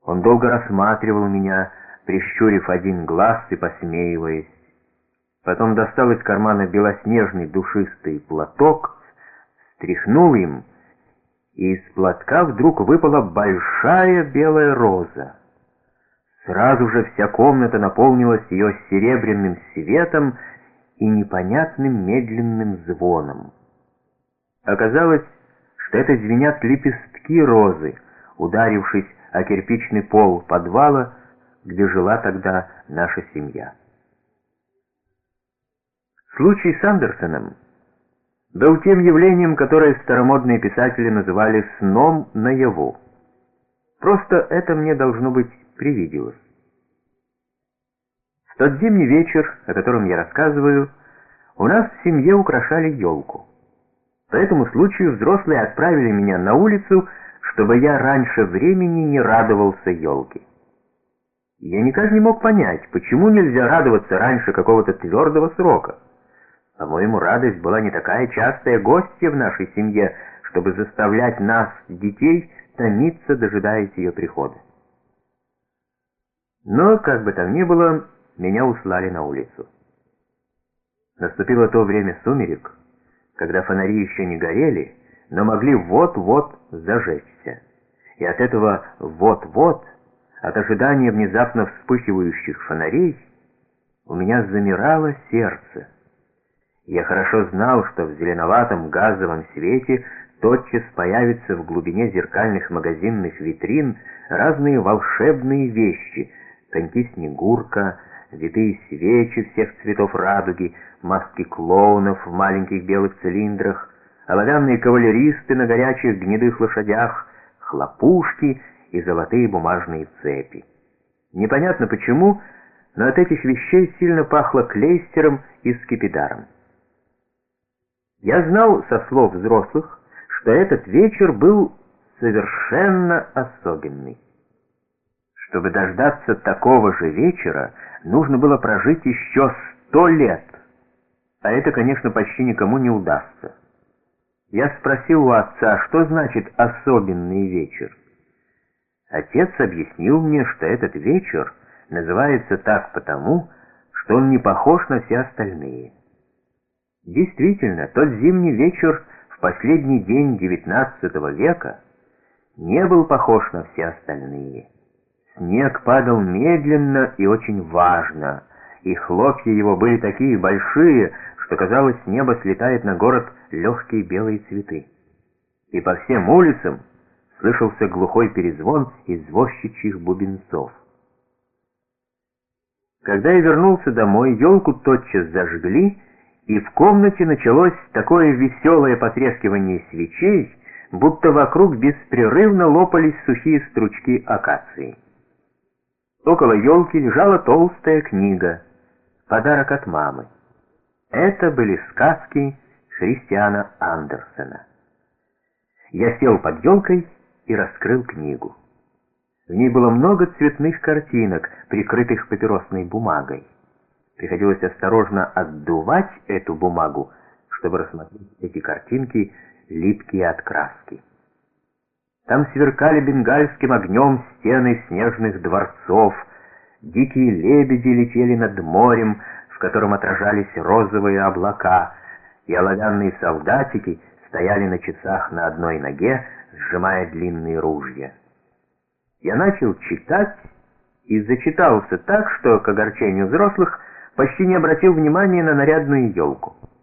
Он долго рассматривал меня, прищурив один глаз и посмеиваясь. Потом достал из кармана белоснежный душистый платок, стряхнул им, и из платка вдруг выпала большая белая роза. Сразу же вся комната наполнилась ее серебряным светом и непонятным медленным звоном. Оказалось, что это звенят лепестки розы, ударившись о кирпичный пол подвала, где жила тогда наша семья. Случай с Андерсоном был тем явлением, которое старомодные писатели называли «сном наяву». Просто это мне, должно быть, привиделось. В тот зимний вечер, о котором я рассказываю, у нас в семье украшали елку. По этому случаю взрослые отправили меня на улицу, чтобы я раньше времени не радовался елке. Я никак не мог понять, почему нельзя радоваться раньше какого-то твердого срока. По-моему, радость была не такая частая гостья в нашей семье, чтобы заставлять нас, детей, томиться, дожидаясь ее прихода. Но, как бы там ни было, меня услали на улицу. Наступило то время сумерек, когда фонари еще не горели, но могли вот-вот зажечься. И от этого вот-вот, от ожидания внезапно вспыхивающих фонарей, у меня замирало сердце. Я хорошо знал, что в зеленоватом газовом свете тотчас появятся в глубине зеркальных магазинных витрин разные волшебные вещи: коньки-снегурка, витые свечи всех цветов радуги, маски клоунов в маленьких белых цилиндрах, оловянные кавалеристы на горячих гнедых лошадях, хлопушки и золотые бумажные цепи. Непонятно почему, но от этих вещей сильно пахло клейстером и скипидаром. Я знал со слов взрослых, что этот вечер был совершенно особенный. Чтобы дождаться такого же вечера, нужно было прожить еще 100 лет, а это, конечно, почти никому не удастся. Я спросил у отца, что значит «особенный вечер». Отец объяснил мне, что этот вечер называется так потому, что он не похож на все остальные. Действительно, тот зимний вечер в последний день XIX века не был похож на все остальные. Снег падал медленно и очень важно, и хлопья его были такие большие, что казалось, с неба слетает на город легкие белые цветы. И по всем улицам слышался глухой перезвон извозчичьих бубенцов. Когда я вернулся домой, елку тотчас зажгли, и в комнате началось такое веселое потрескивание свечей, будто вокруг беспрерывно лопались сухие стручки акации. Около елки лежала толстая книга, подарок от мамы. Это были сказки Христиана Андерсена. Я сел под елкой и раскрыл книгу. В ней было много цветных картинок, прикрытых папиросной бумагой. Приходилось осторожно отдувать эту бумагу, чтобы рассмотреть эти картинки, липкие от краски. Там сверкали бенгальским огнем стены снежных дворцов, дикие лебеди летели над морем, в котором отражались розовые облака, и оловянные солдатики стояли на часах на одной ноге, сжимая длинные ружья. Я начал читать и зачитался так, что, к огорчению взрослых, почти не обратил внимания на нарядную елку.